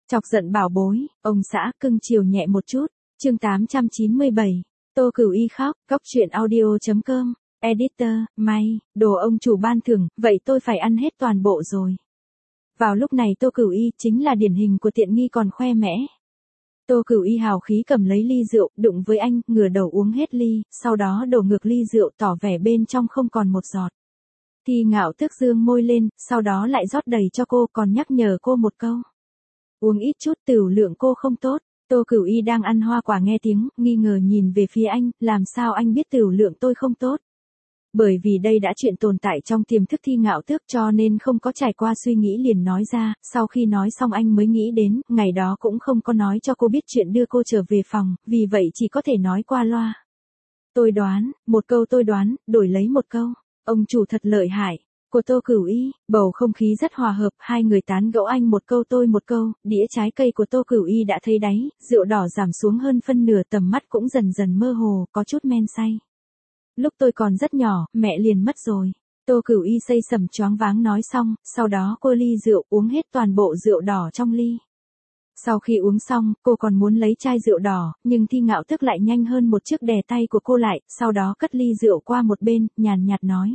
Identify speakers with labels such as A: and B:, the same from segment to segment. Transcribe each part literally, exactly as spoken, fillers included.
A: Chọc giận bảo bối, ông xã cưng chiều nhẹ một chút. Chương tám trăm chín mươi bảy. Tô Cửu Y khóc, góc truyện audio chấm com. Editor, may, đồ ông chủ ban thưởng, vậy tôi phải ăn hết toàn bộ rồi. Vào lúc này Tô Cửu Y chính là điển hình của tiện nghi còn khoe mẽ. Tô Cửu Y hào khí cầm lấy ly rượu, đụng với anh, ngửa đầu uống hết ly, sau đó đổ ngược ly rượu tỏ vẻ bên trong không còn một giọt. Thi Ngạo Tước dương môi lên, sau đó lại rót đầy cho cô, còn nhắc nhở cô một câu. Uống ít chút, tửu lượng cô không tốt. Tô Cửu Y đang ăn hoa quả nghe tiếng, nghi ngờ nhìn về phía anh, làm sao anh biết tửu lượng tôi không tốt? Bởi vì đây đã chuyện tồn tại trong tiềm thức Thi Ngạo Tước cho nên không có trải qua suy nghĩ liền nói ra, sau khi nói xong anh mới nghĩ đến, ngày đó cũng không có nói cho cô biết chuyện đưa cô trở về phòng, vì vậy chỉ có thể nói qua loa. Tôi đoán, một câu tôi đoán, đổi lấy một câu, ông chủ thật lợi hại. Của Tô Cửu Y, bầu không khí rất hòa hợp, hai người tán gẫu anh một câu tôi một câu, đĩa trái cây của Tô Cửu Y đã thấy đáy, rượu đỏ giảm xuống hơn phân nửa, tầm mắt cũng dần dần mơ hồ, có chút men say. Lúc tôi còn rất nhỏ, mẹ liền mất rồi. Tô Cửu Y say sẩm choáng váng nói xong, sau đó cô ly rượu uống hết toàn bộ rượu đỏ trong ly. Sau khi uống xong, cô còn muốn lấy chai rượu đỏ, nhưng Thi Ngạo Tước lại nhanh hơn một chiếc đè tay của cô lại, sau đó cất ly rượu qua một bên, nhàn nhạt nói.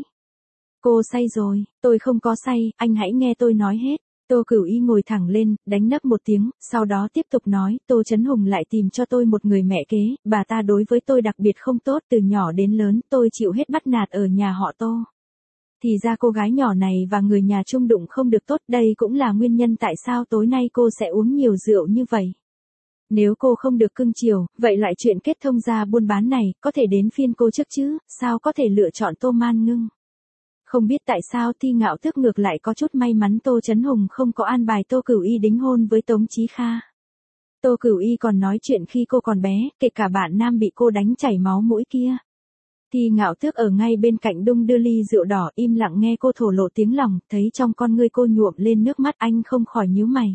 A: Cô say rồi, tôi không có say, anh hãy nghe tôi nói hết. Tô Cửu Y ngồi thẳng lên, đánh nấc một tiếng, sau đó tiếp tục nói, Tô Chấn Hùng lại tìm cho tôi một người mẹ kế, bà ta đối với tôi đặc biệt không tốt, từ nhỏ đến lớn, tôi chịu hết bắt nạt ở nhà họ Tô. Thì ra cô gái nhỏ này và người nhà chung đụng không được tốt, đây cũng là nguyên nhân tại sao tối nay cô sẽ uống nhiều rượu như vậy. Nếu cô không được cưng chiều, vậy lại chuyện kết thông gia buôn bán này, có thể đến phiên cô trước chứ, sao có thể lựa chọn Tô Man Ngưng. Không biết tại sao Thi Ngạo Tước ngược lại có chút may mắn Tô Chấn Hùng không có an bài Tô Cửu Y đính hôn với Tống Chí Kha. Tô Cửu Y còn nói chuyện khi cô còn bé, kể cả bạn nam bị cô đánh chảy máu mũi kia. Thi Ngạo Tước ở ngay bên cạnh đung đưa ly rượu đỏ im lặng nghe cô thổ lộ tiếng lòng, thấy trong con ngươi cô nhuộm lên nước mắt anh không khỏi nhíu mày.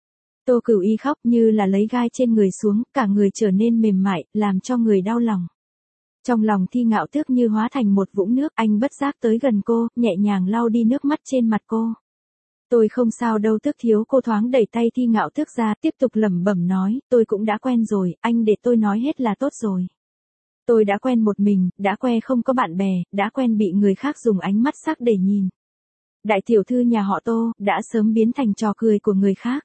A: Tô Cửu Y khóc như là lấy gai trên người xuống, cả người trở nên mềm mại, làm cho người đau lòng. Trong lòng Thi Ngạo Tước như hóa thành một vũng nước, anh bất giác tới gần cô, nhẹ nhàng lau đi nước mắt trên mặt cô. Tôi không sao đâu Tước thiếu, cô thoáng đẩy tay Thi Ngạo Tước ra, tiếp tục lẩm bẩm nói, tôi cũng đã quen rồi, anh để tôi nói hết là tốt rồi. Tôi đã quen một mình, đã quen không có bạn bè, đã quen bị người khác dùng ánh mắt sắc để nhìn. Đại tiểu thư nhà họ Tô, đã sớm biến thành trò cười của người khác.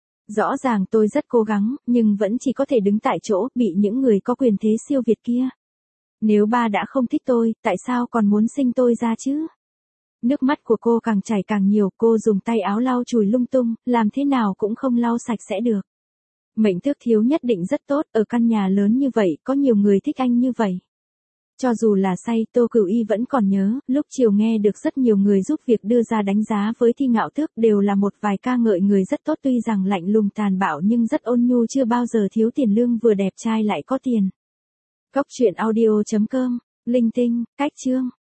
A: Rõ ràng tôi rất cố gắng, nhưng vẫn chỉ có thể đứng tại chỗ, bị những người có quyền thế siêu việt kia. Nếu ba đã không thích tôi, tại sao còn muốn sinh tôi ra chứ? Nước mắt của cô càng chảy càng nhiều, cô dùng tay áo lau chùi lung tung, làm thế nào cũng không lau sạch sẽ được. Mệnh Tước thiếu nhất định rất tốt, ở căn nhà lớn như vậy, có nhiều người thích anh như vậy. Cho dù là say, Tô Cửu Y vẫn còn nhớ, lúc chiều nghe được rất nhiều người giúp việc đưa ra đánh giá với Thi Ngạo Tước, đều là một vài ca ngợi người rất tốt, tuy rằng lạnh lùng tàn bạo nhưng rất ôn nhu, chưa bao giờ thiếu tiền lương, vừa đẹp trai lại có tiền. Góc truyện audio chấm com, linh tinh, cách chương.